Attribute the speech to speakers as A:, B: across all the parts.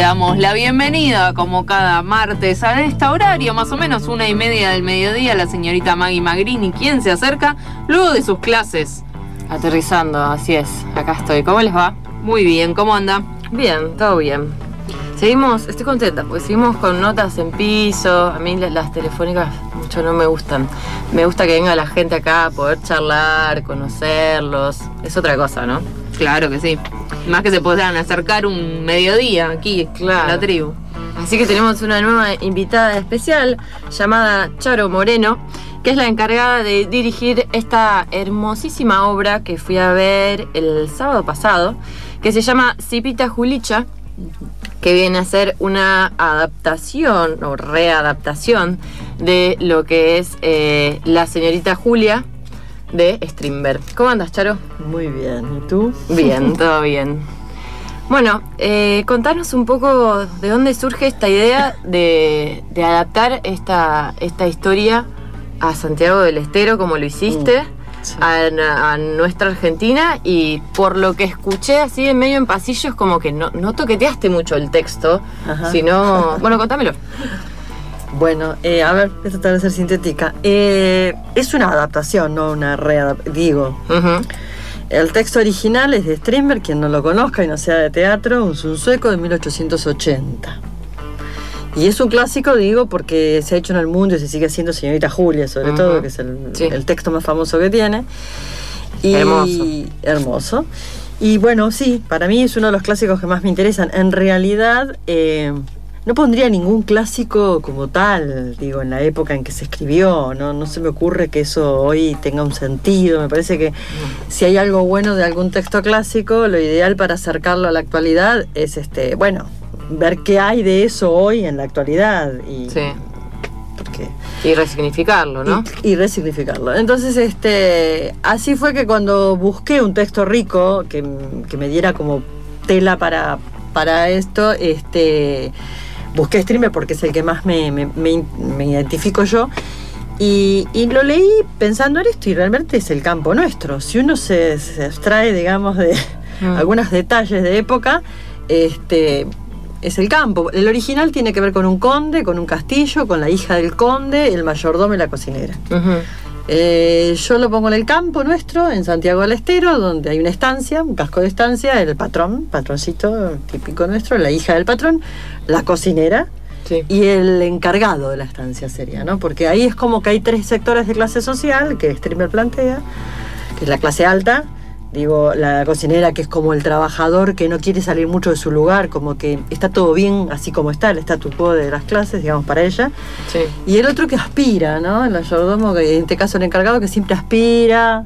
A: damos la bienvenida, como cada martes, a este horario, más o menos 1:30 del mediodía, la señorita Maggie Magrini, quien se acerca luego de sus clases.
B: Aterrizando, así es, acá estoy. ¿Cómo les va?
A: Muy bien, ¿cómo anda?
B: Bien, todo bien. Seguimos, estoy contenta, porque seguimos con notas en piso. A mí las telefónicas mucho no me gustan. Me gusta que venga la gente acá a poder charlar, conocerlos. Es otra cosa, ¿no?
A: Claro que sí. Más que se podrán acercar un mediodía aquí, claro, a la tribu.
B: Así que tenemos una nueva invitada especial llamada Charo Moreno, que es la encargada de dirigir esta hermosísima obra que fui a ver el sábado pasado, que se llama Cipita Julicha, que viene a ser una adaptación o readaptación de lo que es La señorita Julia de Strindberg. ¿Cómo andas, Charo?
C: Muy bien, ¿y tú?
B: Bien, todo bien. Bueno, contanos un poco de dónde surge esta idea de adaptar esta historia a Santiago del Estero, como lo hiciste, sí, a nuestra Argentina, y por lo que escuché así en medio en pasillos, como que no toqueteaste mucho el texto, sino... Bueno, contámelo.
C: Bueno, a ver, voy a tratar de ser sintética. Es una adaptación, no una readaptación. El texto original es de Strindberg, quien no lo conozca y no sea de teatro, un sueco de 1880. Y es un clásico, digo, porque se ha hecho en el mundo y se sigue haciendo Señorita Julia, sobre todo, que es el texto más famoso que tiene. Y hermoso. Y bueno, sí, para mí es uno de los clásicos que más me interesan. En realidad, no pondría ningún clásico como tal, digo, en la época en que se escribió. No se me ocurre que eso hoy tenga un sentido. Me parece que si hay algo bueno de algún texto clásico, lo ideal para acercarlo a la actualidad es ver qué hay de eso hoy en la actualidad y
B: resignificarlo, ¿no?
C: Y resignificarlo. Entonces, así fue que cuando busqué un texto rico que me diera como tela para esto, busqué Strindberg porque es el que más me identifico yo. Y lo leí pensando en esto, y realmente es el campo nuestro. Si uno se abstrae, digamos, de algunos detalles de época, es el campo. El original tiene que ver con un conde, con un castillo, con la hija del conde, el mayordomo y la cocinera. Yo lo pongo en el campo nuestro, en Santiago del Estero, donde hay una estancia, un casco de estancia, el patroncito típico nuestro, la hija del patrón, la cocinera y el encargado de la estancia sería, ¿no? Porque ahí es como que hay tres sectores de clase social que Strindberg plantea, que es la clase alta. Digo, la cocinera, que es como el trabajador que no quiere salir mucho de su lugar, como que está todo bien así como está, el statu quo de las clases, digamos, para ella. Sí. Y el otro que aspira, ¿no? El mayordomo, que en este caso el encargado, que siempre aspira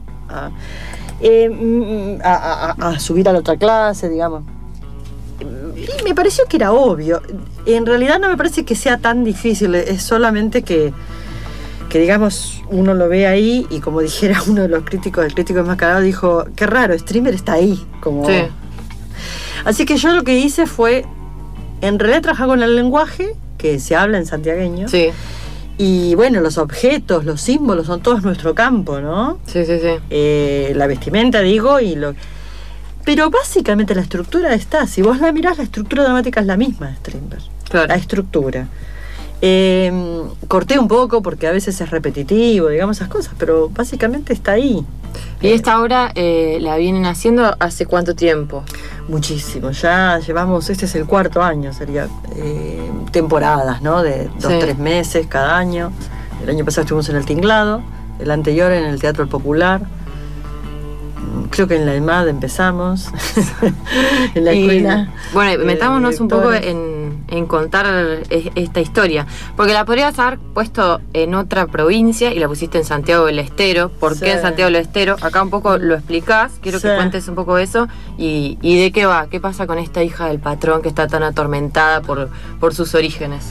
C: a subir a la otra clase, digamos. Y me pareció que era obvio. En realidad no me parece que sea tan difícil, es solamente que digamos, uno lo ve ahí y como dijera uno de los críticos, el crítico enmascarado, dijo, qué raro, Strindberg está ahí. Sí. Así que yo lo que hice fue, en realidad, trabajar con el lenguaje que se habla en santiagueño. Sí. Y bueno, los objetos, los símbolos son todos nuestro campo, ¿no? Sí. La vestimenta, digo, pero básicamente la estructura está, si vos la mirás, la estructura dramática es la misma de Strindberg. Claro. La estructura. Corté un poco porque a veces es repetitivo, digamos, esas cosas, pero básicamente está ahí.
B: ¿Y esta obra la vienen haciendo hace cuánto tiempo?
C: Muchísimo, ya llevamos, este es el 4º año, sería temporadas, ¿no? De 2-3 meses cada año. El año pasado estuvimos en el Tinglado, el anterior en el Teatro El Popular. Creo que en la EMAD empezamos, en la escuela.
B: Bueno, metámonos un poco en contar esta historia, porque la podrías haber puesto en otra provincia y la pusiste en Santiago del Estero. ¿Por qué en Santiago del Estero? Acá un poco lo explicás, quiero que cuentes un poco eso y de qué va, qué pasa con esta hija del patrón que está tan atormentada por sus orígenes.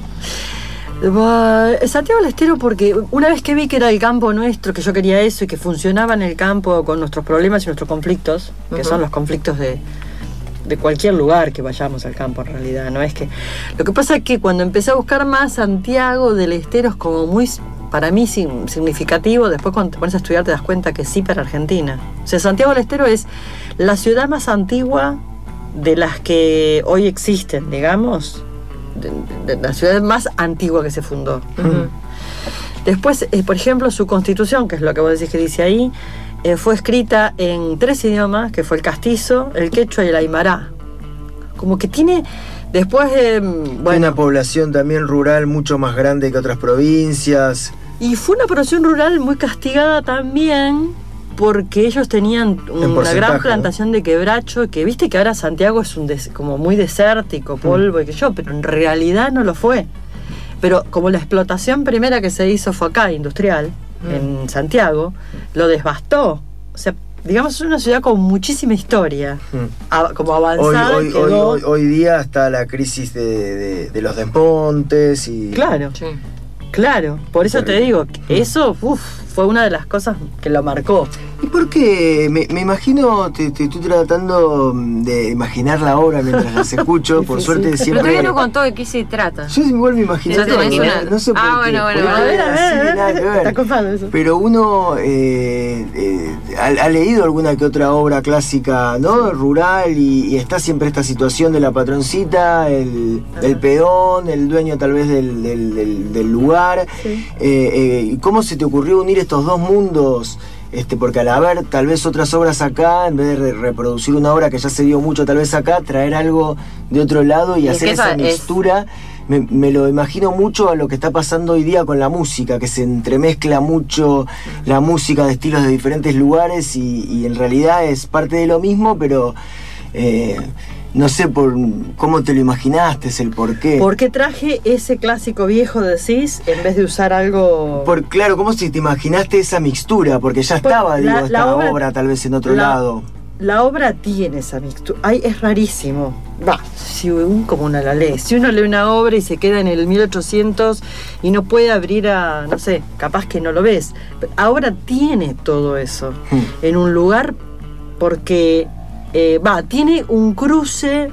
C: Santiago del Estero, porque una vez que vi que era el campo nuestro, que yo quería eso y que funcionaba en el campo con nuestros problemas y nuestros conflictos, que son los conflictos de cualquier lugar que vayamos al campo en realidad, no es que... Lo que pasa es que cuando empecé a buscar más, Santiago del Estero es como muy, para mí, significativo. Después cuando te pones a estudiar te das cuenta que sí para Argentina. O sea, Santiago del Estero es la ciudad más antigua de las que hoy existen, digamos, de la ciudad más antigua que se fundó.
B: Ujú.
C: Después, por ejemplo, su constitución, que es lo que vos decís que dice ahí, fue escrita en 3 idiomas, que fue el castizo, el quechua y el aymara. Como que tiene, después de...
D: Tiene una población también rural mucho más grande que otras provincias.
C: Y fue una población rural muy castigada también, porque ellos tenían una gran plantación de quebracho, que viste que ahora Santiago es como muy desértico, polvo y que yo, pero en realidad no lo fue. Pero como la explotación primera que se hizo fue acá, industrial, en Santiago, lo devastó. O sea, digamos, es una ciudad con muchísima historia, como avanzada.
D: Hoy día está la crisis de los desmontes y...
C: Claro,
B: Sí.
C: claro. Por eso te digo, que eso fue una de las cosas que lo marcó.
D: ¿Y por qué? Me imagino, te estoy tratando de imaginar la obra mientras las escucho, por suerte
B: Pero
D: siempre...
B: todavía no contó de qué se trata.
D: Yo igual me imaginé,
B: ¿Ya te imaginas?
D: no sé por qué.
B: Bueno,
D: porque
B: bueno.
C: A ver,
D: nada que ver.
C: está copado eso.
D: Pero uno ha leído alguna que otra obra clásica, ¿no? Rural, y está siempre esta situación de la patroncita, el peón, el dueño tal vez del lugar.
C: Sí.
D: ¿Cómo se te ocurrió unir estos dos mundos? Porque al haber tal vez otras obras acá, en vez de reproducir una obra que ya se dio mucho tal vez acá, traer algo de otro lado y hacer esa mixtura, me lo imagino mucho a lo que está pasando hoy día con la música, que se entremezcla mucho la música de estilos de diferentes lugares y en realidad es parte de lo mismo, pero no sé cómo te lo imaginaste, es el por qué.
C: ¿Por qué traje ese clásico viejo, decís, en vez de usar algo...?
D: Claro, ¿cómo si te imaginaste esa mixtura? Porque ya estaba, esta obra tal vez en otro lado.
C: La obra tiene esa mixtura. Es rarísimo. Como uno la lee. Si uno lee una obra y se queda en el 1800 y no puede abrir a, no sé, capaz que no lo ves. Pero ahora tiene todo eso en un lugar porque... tiene un cruce,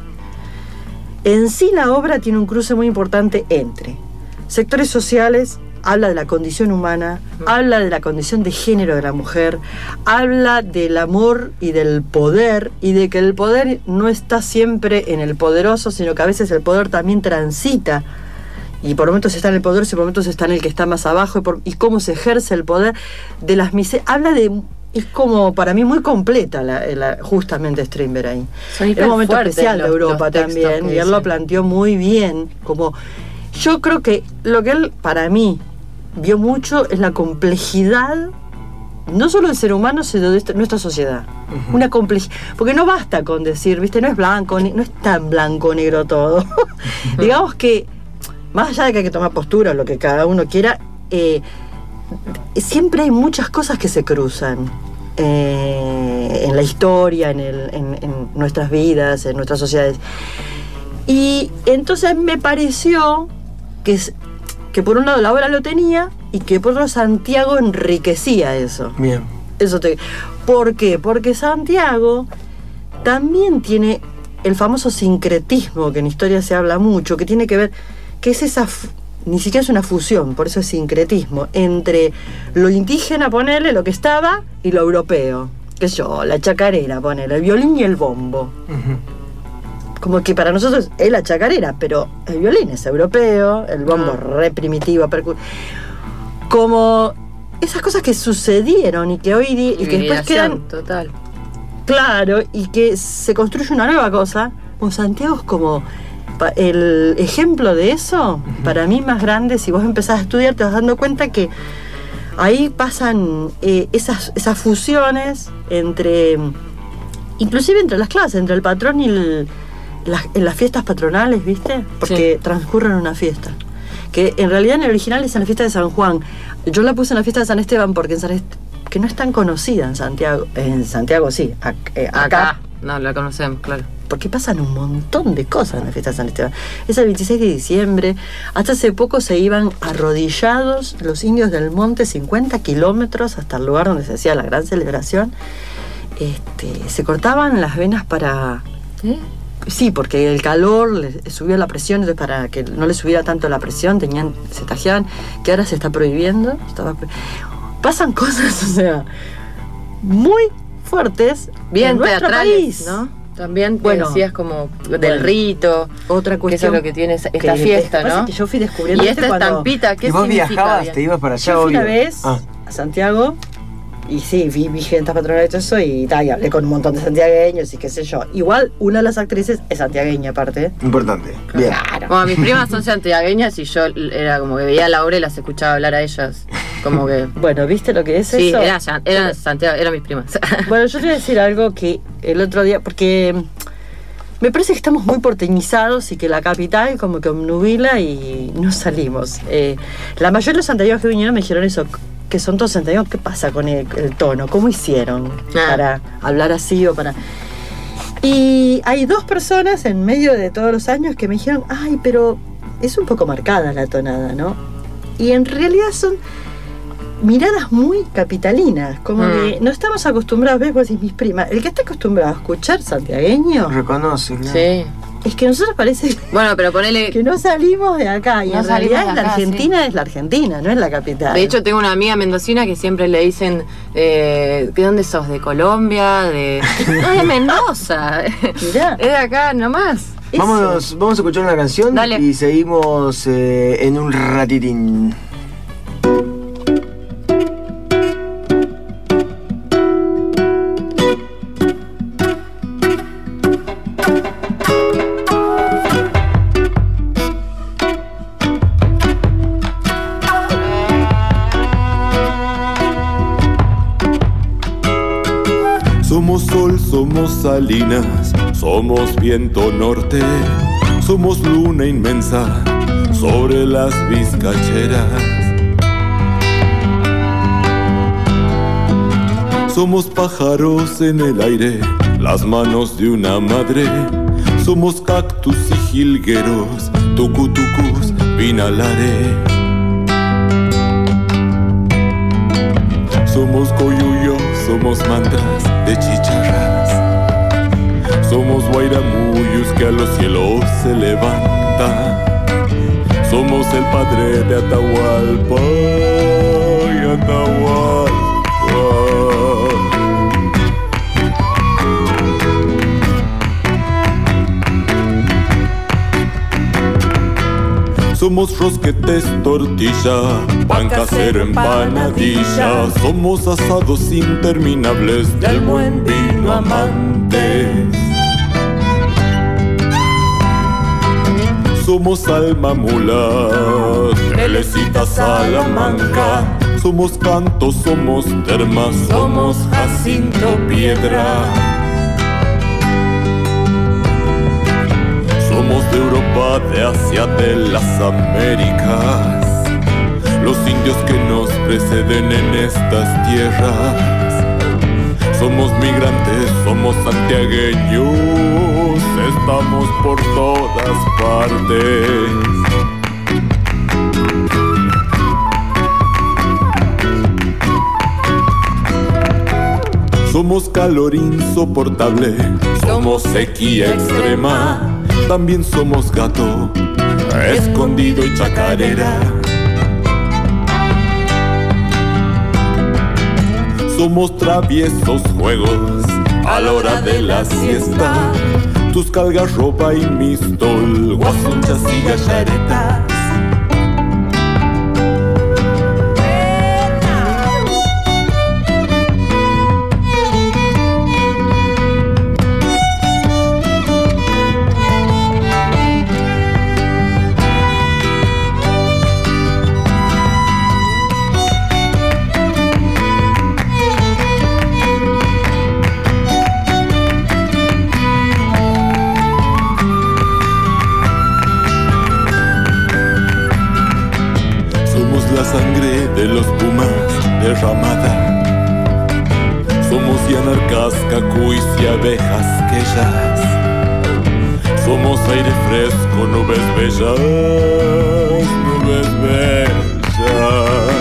C: en sí la obra tiene un cruce muy importante entre sectores sociales, habla de la condición humana, habla de la condición de género de la mujer, habla del amor y del poder, y de que el poder no está siempre en el poderoso, sino que a veces el poder también transita, y por momentos está en el poderoso y por momentos está en el que está más abajo, y cómo se ejerce el poder de las miserias, habla de... Es como, para mí, muy completa justamente Strindberg ahí. Es un momento especial de Europa también, y él lo planteó muy bien. Yo creo que lo que él, para mí, vio mucho es la complejidad, no solo del ser humano, sino de nuestra sociedad. Una complejidad. Porque no basta con decir, ¿viste? No es blanco, no es tan blanco o negro todo. Digamos que, más allá de que hay que tomar postura, lo que cada uno quiera, siempre hay muchas cosas que se cruzan en la historia, en nuestras vidas, en nuestras sociedades. Y entonces me pareció que por un lado la obra lo tenía y que por otro Santiago enriquecía eso.
D: Bien.
C: ¿Por qué? Porque Santiago también tiene el famoso sincretismo, que en historia se habla mucho, que tiene que ver, que es esa... Ni siquiera es una fusión, por eso es sincretismo, entre lo indígena, ponele, lo que estaba, y lo europeo. Qué sé yo, la chacarera, ponele, el violín y el bombo. Como que para nosotros es la chacarera, pero el violín es europeo, el bombo re primitivo, como esas cosas que sucedieron y que hoy y que después quedan...
B: Total.
C: Claro, y que se construye una nueva cosa. Santiago es como... El ejemplo de eso, para mí más grande, si vos empezás a estudiar, te vas dando cuenta que ahí pasan esas fusiones inclusive entre las clases, entre el patrón y en las fiestas patronales, ¿viste? Porque transcurren una fiesta. Que en realidad en el original es en la fiesta de San Juan. Yo la puse en la fiesta de San Esteban porque que no es tan conocida en Santiago. En Santiago sí, acá.
B: No, la conocemos, claro.
C: Porque pasan un montón de cosas en la fiesta de San Esteban. Es el 26 de diciembre. Hasta hace poco se iban arrodillados los indios del monte 50 kilómetros hasta el lugar donde se hacía la gran celebración. Se cortaban las venas para... Sí, porque el calor les subía la presión, entonces para que no les subiera tanto la presión, se tajeaban, que ahora se está prohibiendo. Pasan cosas, o sea, muy fuertes
B: bien
C: en nuestro
B: teatrales,
C: país,
B: ¿no? También decías como del rito.
C: Otra cuestión.
B: Que es lo que tiene esta fiesta, ¿no?
C: Que yo fui descubriendo
B: y esta estampita, ¿qué
D: significa? ¿Y vos viajabas?
B: Bien?
D: ¿Te ibas para allá?
C: Yo fui una vez a Santiago. Y sí, vi gente patronal y todo eso y hablé con un montón de santiagueños y qué sé yo. Igual, una de las actrices es santiagueña, aparte.
D: Importante. Bien.
B: Claro. Bueno, mis primas son santiagueñas y yo era como que veía a Laura y las escuchaba hablar a ellas. Como que...
C: Bueno, ¿viste lo que es
B: sí,
C: eso?
B: Sí, eran Santiago, eran mis primas.
C: Bueno, yo te voy a decir algo que el otro día, porque me parece que estamos muy porteñizados y que la capital como que obnubila y no salimos. La mayoría de los santiagueños que vinieron me dijeron eso, que son todos santiagueños. ¿Qué pasa con el tono? ¿Cómo hicieron para hablar así o para...? Y hay 2 personas en medio de todos los años que me dijeron, ay, pero es un poco marcada la tonada, ¿no? Y en realidad son miradas muy capitalinas, como que no estamos acostumbrados, ves, vos decís mis primas, el que está acostumbrado a escuchar santiagueño...
D: Reconoce, ¿no?
B: Sí.
C: Es que nosotros parece
B: pero ponele
C: que no salimos de acá y
B: no
C: en realidad
B: acá,
C: la Argentina es la Argentina, no es la capital.
B: De hecho tengo una amiga mendocina que siempre le dicen ¿de dónde sos? ¿De Colombia? No, de Mendoza.
C: Mirá.
B: Es de acá nomás.
D: Vamos a escuchar una canción.
B: Dale.
D: Y seguimos en un ratitín.
E: Somos sol, somos salinas, somos viento norte, somos luna inmensa sobre las vizcacheras. Somos pájaros en el aire, las manos de una madre. Somos cactus y jilgueros, tucutucus, vinalare. Somos coyuyos, somos mantras de chicharras. Somos guairamuyos que a los cielos se levantan. Somos el padre de Atahualpa y Atahualpa. Somos rosquetes, tortilla, pan casero, empanadilla. Somos asados interminables del buen vino amantes. Somos alma mula, Teresita Salamanca. Somos canto, somos termas, somos Jacinto Piedra. Somos de Europa, de Asia, de las Américas, los indios que nos preceden en estas tierras. Somos migrantes, somos santiagueños, estamos por todas partes. Somos calor insoportable, somos sequía extrema. También somos gato, escondido y chacarera. Somos traviesos juegos a la hora de la siesta. Tus calgarroba y mistol, guasunchas y gallaretas. Sangre de los pumas derramada. Somos yanarcas, cacuis y abejas quellas. Somos aire fresco, nubes bellas, nubes bellas.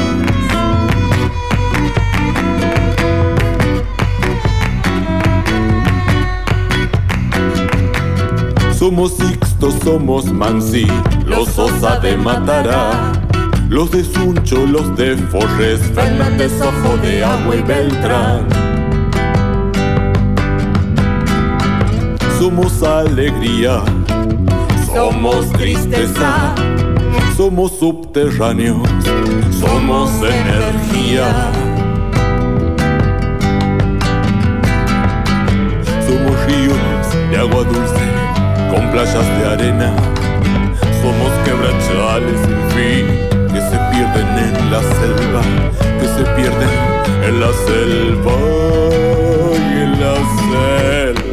E: Somos Sixto, somos Mansi, los Sosa de Matará. Los de Suncho, los de Forres, Fernández, Ojo de Agua y Beltrán. somos alegría, somos tristeza, somos subterráneos, somos energía. Somos ríos de agua dulce con playas de arena. Somos quebrachales sin fin que se pierden en la selva, que se pierden en la selva y en la selva.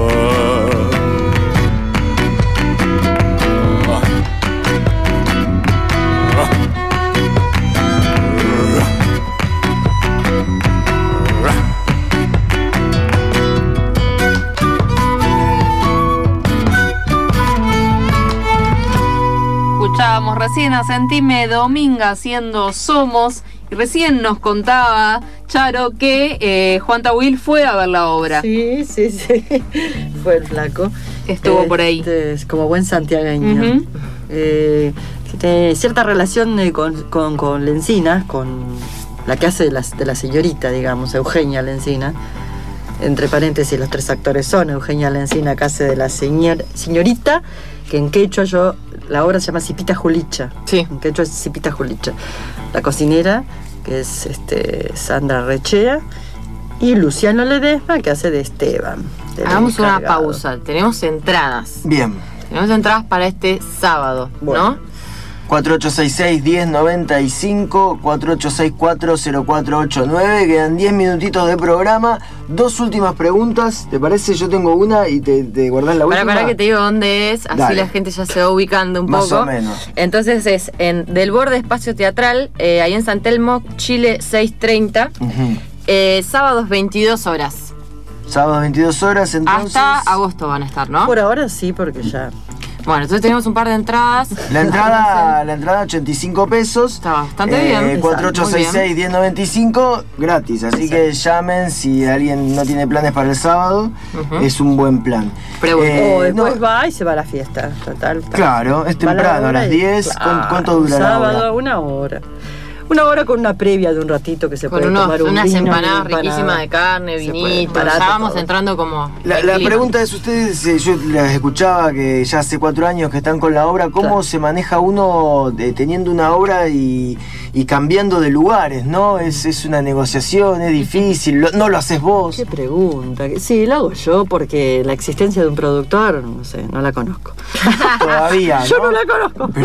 A: Escuchábamos recién a Sentime Dominga haciendo Somos, y recién nos contaba Charo que Juan Tawil fue a ver la obra.
C: Sí, fue el flaco.
A: Estuvo por ahí.
C: Es como buen santiagueño. Tiene cierta relación con Lencina, con la que hace de la señorita, digamos, Eugenia Lencina. Entre paréntesis, los tres actores son Eugenia Lencina, que hace de la señorita, que en quechua la obra se llama Cipita Julicha.
B: Sí.
C: En quechua es Cipita Julicha. La cocinera, que es Sandra Rechea, y Luciano Ledesma, que hace de Esteban.
B: Hagamos una pausa. Tenemos entradas.
D: Bien.
B: Tenemos entradas para este sábado, bueno, ¿no?
D: 4866-1095, 4864-0489. Quedan 10 minutitos de programa. 2 últimas preguntas. ¿Te parece? Yo tengo una y te guardás la última.
B: Para que te digo dónde es, así
D: Dale.
B: La gente ya se va ubicando un
D: Más
B: poco.
D: o menos.
B: Entonces es en Del Borde Espacio Teatral, ahí en San Telmo, Chile 630, sábados 22 horas.
D: Sábado 22 horas, entonces.
B: Hasta agosto van a estar, ¿no?
C: Por ahora sí, porque ya...
B: Bueno, entonces tenemos un par de entradas.
D: La entrada 85 pesos.
B: Está bastante bien.
D: 4866-1095, gratis. Así que llamen si alguien no tiene planes para el sábado. Es un buen plan.
C: O después va y se va a la fiesta. Total.
D: Claro, es temprano, a las 10.
C: Claro,
D: ¿Cuánto dura
C: sábado,
D: la obra?
C: Una hora. Una hora con una previa de un ratito que se
B: Con
C: puede tomar
B: unas
C: vino,
B: empanadas riquísimas de carne, vinito. Ya vamos entrando como...
D: La pregunta es, ustedes, yo las escuchaba que ya hace 4 años que están con la obra, ¿cómo se maneja uno teniendo una obra y cambiando de lugares, no? Es una negociación, es difícil, no lo haces vos.
C: Qué pregunta. Sí, lo hago yo porque la existencia de un productor, no sé, no la conozco.
D: Todavía, ¿no?
C: Yo no la conozco.
D: Pero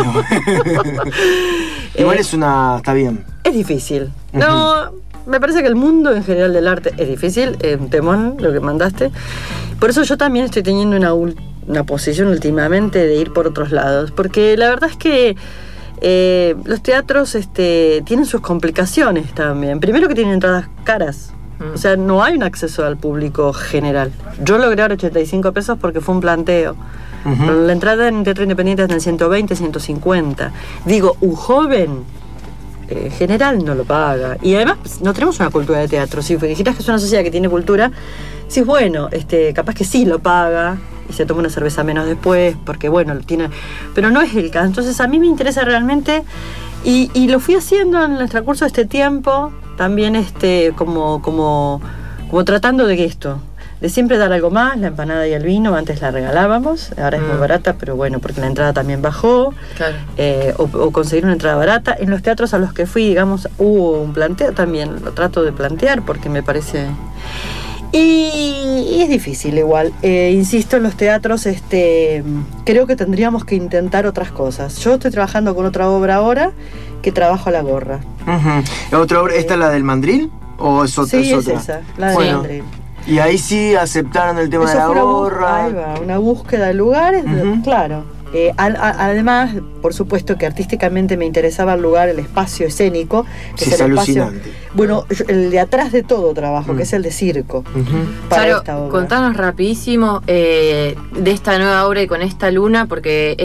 D: igual está bien.
C: Es difícil. No, me parece que el mundo en general del arte es difícil, un temón lo que mandaste. Por eso yo también estoy teniendo una posición últimamente de ir por otros lados, porque la verdad es que los teatros tienen sus complicaciones también. Primero que tienen entradas caras. O sea, no hay un acceso al público general. Yo logré ahora 85 pesos porque fue un planteo. Pero la entrada en teatro independiente es en 120, 150. Digo, un joven general no lo paga. Y además no tenemos una cultura de teatro. Si dijeras que es una sociedad que tiene cultura, sí, bueno, capaz que sí lo paga y se toma una cerveza menos después, porque bueno, lo tiene. Pero no es el caso. Entonces a mí me interesa realmente, y lo fui haciendo en el transcurso de este tiempo, también como tratando de esto. De siempre dar algo más, la empanada y el vino, antes la regalábamos, ahora es muy barata, pero bueno, porque la entrada también bajó,
B: Claro.
C: O conseguir una entrada barata. En los teatros a los que fui, digamos, hubo un planteo también, lo trato de plantear porque me parece... Y es difícil igual, insisto, en los teatros creo que tendríamos que intentar otras cosas. Yo estoy trabajando con otra obra ahora, que trabajo a la gorra.
D: ¿Otra obra? ¿Esta es la del mandril? ¿O es otra?
C: Sí, es esa, la del mandril.
D: Y ahí sí aceptaron el tema
C: Eso
D: de la
C: fue
D: gorra.
C: Ahí va, una búsqueda de lugares, claro. Además, por supuesto que artísticamente me interesaba el lugar, el espacio escénico, que
D: Sí,
C: es el espacio.
D: alucinante.
C: Bueno, el de atrás de todo trabajo, que es el de circo. Para
B: Claro,
C: esta obra.
B: contanos rapidísimo de esta nueva obra y con esta luna, porque es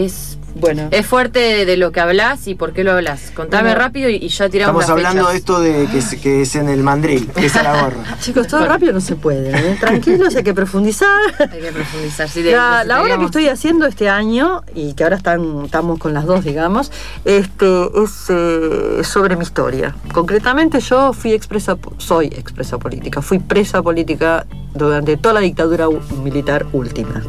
C: Bueno.
B: Es fuerte de lo que hablas y por qué lo hablas. Contame rápido y ya tiramos.
D: Estamos hablando de esto de que es en el mandril, que es a la gorra.
C: Chicos, todo rápido no se puede, ¿eh? Tranquilos, hay que profundizar.
B: Hay que profundizar. Sí,
C: la obra que estoy haciendo este año, y que ahora estamos con las dos, digamos, es sobre mi historia. Concretamente, yo soy expresa política, fui presa política durante toda la dictadura militar última.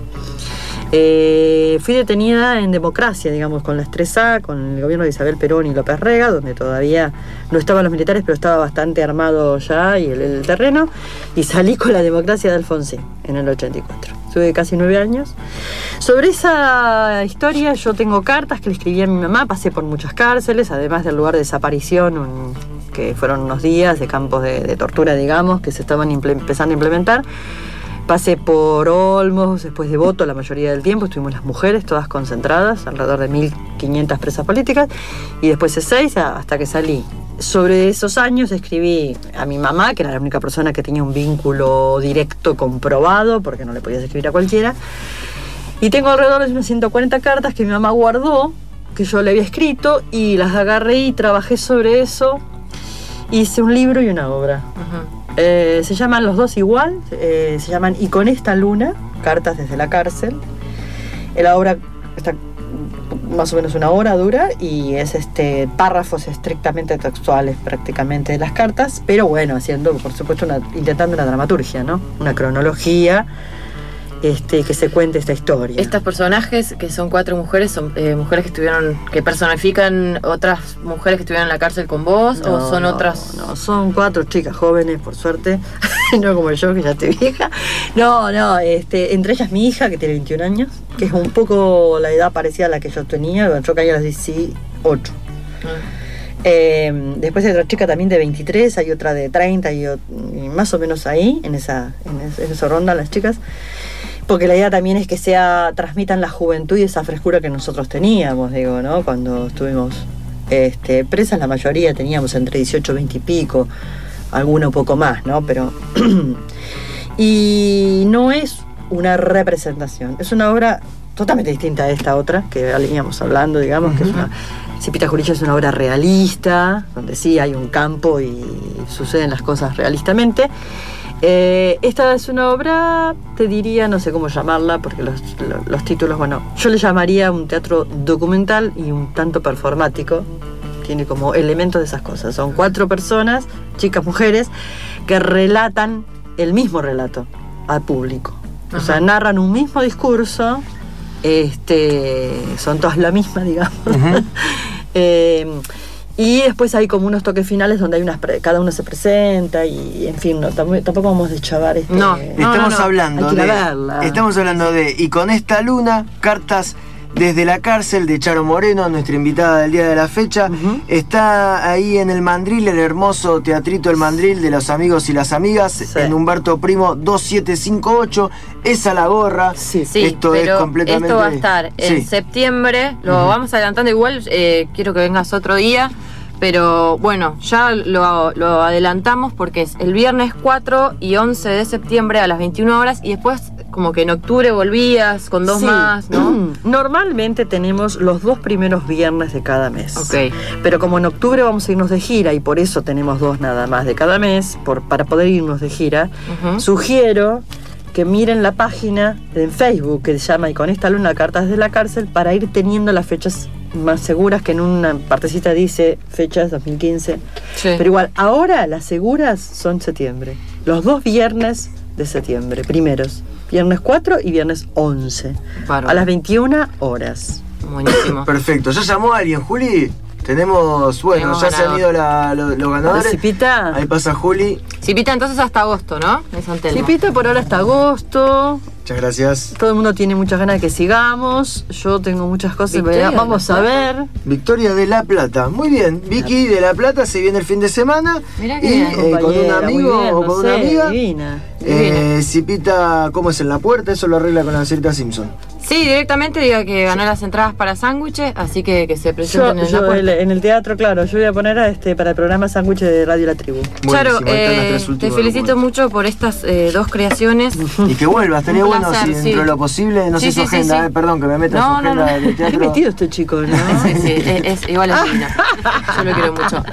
C: Fui detenida en democracia, digamos, con la 3A, con el gobierno de Isabel Perón y López Rega, donde todavía no estaban los militares, pero estaba bastante armado ya y el terreno, y salí con la democracia de Alfonsín en el 84. Tuve casi 9 años. Sobre esa historia yo tengo cartas que le escribí a mi mamá, pasé por muchas cárceles, además del lugar de desaparición, que fueron unos días de campos de tortura, digamos, que se estaban empezando a implementar. Pasé por Olmos, después de Voto, la mayoría del tiempo estuvimos las mujeres todas concentradas, alrededor de 1.500 presas políticas, y después de 6 hasta que salí. Sobre esos años escribí a mi mamá, que era la única persona que tenía un vínculo directo comprobado, porque no le podías escribir a cualquiera, y tengo alrededor de unas 140 cartas que mi mamá guardó, que yo le había escrito, y las agarré y trabajé sobre eso. Hice un libro y una obra. Se llaman los dos igual, se llaman Y con esta luna, cartas desde la cárcel. La obra está más o menos una hora dura y es párrafos estrictamente textuales prácticamente de las cartas, pero bueno, haciendo por supuesto intentando una dramaturgia, ¿no? Una cronología. Que se cuente esta historia.
B: Estos personajes, que son 4 mujeres, son mujeres que personifican otras mujeres que estuvieron en la cárcel con vos, o son otras.
C: No, son 4 chicas jóvenes, por suerte, no como yo, que ya estoy vieja. No, entre ellas mi hija, que tiene 21 años, que es un poco la edad parecida a la que yo tenía, yo caí a los 18. Después hay otra chica también de 23, hay otra de 30 y más o menos ahí, en esa ronda las chicas. Porque la idea también es que transmitan la juventud y esa frescura que nosotros teníamos, digo, ¿no? Cuando estuvimos presas, la mayoría teníamos entre 18 y 20 y pico, alguna un poco más, ¿no? Pero y no es una representación, es una obra totalmente distinta a esta otra que veníamos hablando, digamos, que es Cipita Jurillo es una obra realista, donde sí hay un campo y suceden las cosas realistamente. Esta es una obra, te diría, no sé cómo llamarla, porque los títulos, bueno, yo le llamaría un teatro documental y un tanto performático. Tiene como elementos de esas cosas. Son 4 personas, chicas, mujeres, que relatan el mismo relato al público. O sea, narran un mismo discurso, son todas la misma, digamos. Y después hay como unos toques finales donde hay cada uno se presenta y en fin, tampoco vamos a deschavar
D: Estamos hablando de Y con esta luna, cartas desde la cárcel de Charo Moreno, nuestra invitada del día de la fecha. Está ahí en el Mandril, el hermoso teatrito El Mandril de los amigos y las amigas, en Humberto Primo 2758, es a la gorra.
B: Esto va a estar en septiembre, lo vamos adelantando igual, quiero que vengas otro día. Pero bueno, ya lo adelantamos porque es el viernes 4 y 11 de septiembre a las 21 horas y después como que en octubre volvías con 2 más, ¿no?
C: Normalmente tenemos los 2 primeros viernes de cada mes. Pero como en octubre vamos a irnos de gira y por eso tenemos 2 nada más de cada mes, para poder irnos de gira, sugiero que miren la página en Facebook que se llama Y con esta luna, cartas de la cárcel, para ir teniendo las fechas más seguras, que en una partecita dice fechas 2015. Pero igual, ahora las seguras son septiembre. Los 2 viernes de septiembre, primeros. Viernes 4 y viernes 11. A las 21 horas.
B: Buenísimo.
D: Perfecto. ¿Ya llamó alguien, Juli? Tenemos ya se han ido los ganadores.
C: Cipita.
D: Ahí pasa Juli.
B: Cipita entonces hasta agosto, ¿no? En San Telmo.
C: Cipita por ahora hasta agosto.
D: Muchas gracias.
C: Todo el mundo tiene muchas ganas de que sigamos. Yo tengo muchas cosas, vamos a ver.
D: Victoria de La Plata. Muy bien. Vicky de La Plata se viene el fin de semana.
B: Mirá que
D: con un amigo o con una amiga.
C: Divina.
D: Cipita, ¿cómo es en la puerta? Eso lo arregla con la señorita Simpson.
B: Sí, directamente diga que ganó las entradas para sándwiches, así que se presenten en la puerta.
C: En el teatro, claro, yo voy a poner para el programa Sándwiches de Radio La Tribu.
B: Charo, te felicito mucho por estas 2 creaciones.
D: Y que vuelva, estaría bueno si dentro de lo posible, no sé su agenda, perdón que me meta en su agenda del teatro.
C: Qué metido este chico, ¿no?
B: Sí, es igual a Gina. Yo lo quiero mucho.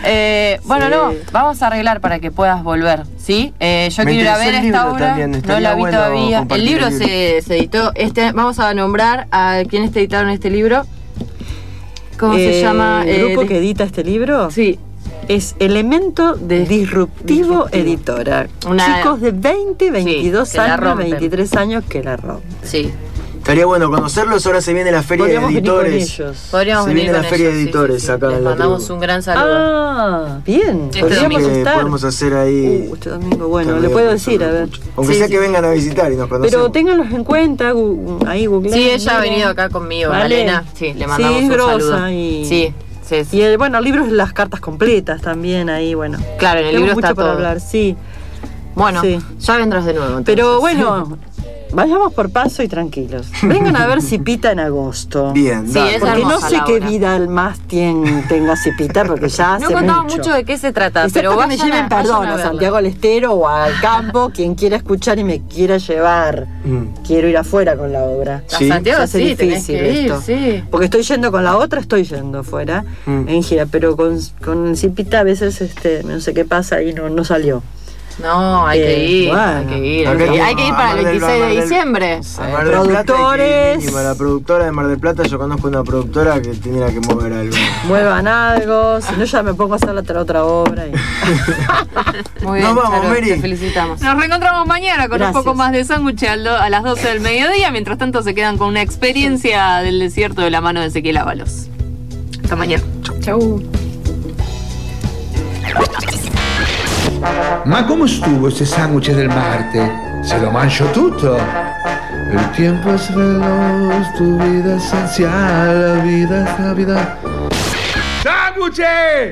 B: Vamos a arreglar para que puedas volver, ¿sí? Yo quiero ir a ver esta obra, no la vi todavía. El libro se editó, vamos a nombrar a quienes te editaron este libro. ¿Cómo se llama?
C: ¿El grupo que edita este libro?
B: Sí.
C: Es Elemento Disruptivo Editora. Chicos de 20, 22 años, 23 años que la rompen.
B: Sí.
D: Estaría bueno conocerlos, ahora se viene la feria de editores.
B: Podríamos venir con ellos.
D: Se viene la feria de editores acá.
B: Les mandamos un gran saludo.
C: Bien.
D: Podríamos estar. Podemos hacer ahí.
C: Este domingo, bueno, le puedo decir, a ver.
D: Aunque sea que vengan a visitar y nos conocemos.
C: Pero ténganlos en cuenta, ahí Google.
B: Sí, ella ha venido acá conmigo, Malena. Sí, le mandamos un saludo. Sí.
C: Y el libro es las cartas completas también ahí, bueno.
B: Claro, en el libro está todo.
C: Para hablar, sí.
B: Bueno, ya vendrás de nuevo. Entonces.
C: Pero bueno, vayamos por paso y tranquilos. Vengan a ver Cipita en agosto.
D: Bien,
B: sí,
C: porque no sé qué vida más tenga Cipita, porque ya hace mucho.
B: No contamos mucho de qué se trata,
C: pero que me lleven, perdón, a Santiago del Estero o al campo, quien quiera escuchar y me quiera llevar. Quiero ir afuera con la obra.
B: A Santiago sí,
C: difícil esto.
B: Sí.
C: Porque estoy yendo con la otra, estoy yendo afuera en gira, pero con Cipita a veces no sé qué pasa y no salió.
B: No, hay que ir, bueno, hay que ir para el 26 de diciembre.
C: Productores.
D: Y para la productora de Mar del Plata, yo conozco una productora que tendría que mover algo.
C: Muevan algo, si no ya me pongo a hacer la otra obra.
B: Muy bien,
D: nos vamos,
B: Charo,
D: Mary.
B: te felicitamos.
A: Nos reencontramos mañana con un poco más de sándwich a las 12 del mediodía. Mientras tanto se quedan con una experiencia del desierto de la mano de Ezequiel Ábalos. Hasta mañana.
B: Chau.
F: Ma come estuvo ese sándwich del martes? Se lo mangiò tutto. El tiempo es veloz, tu vida esencial, la vida es la vida. ¡Sándwiches!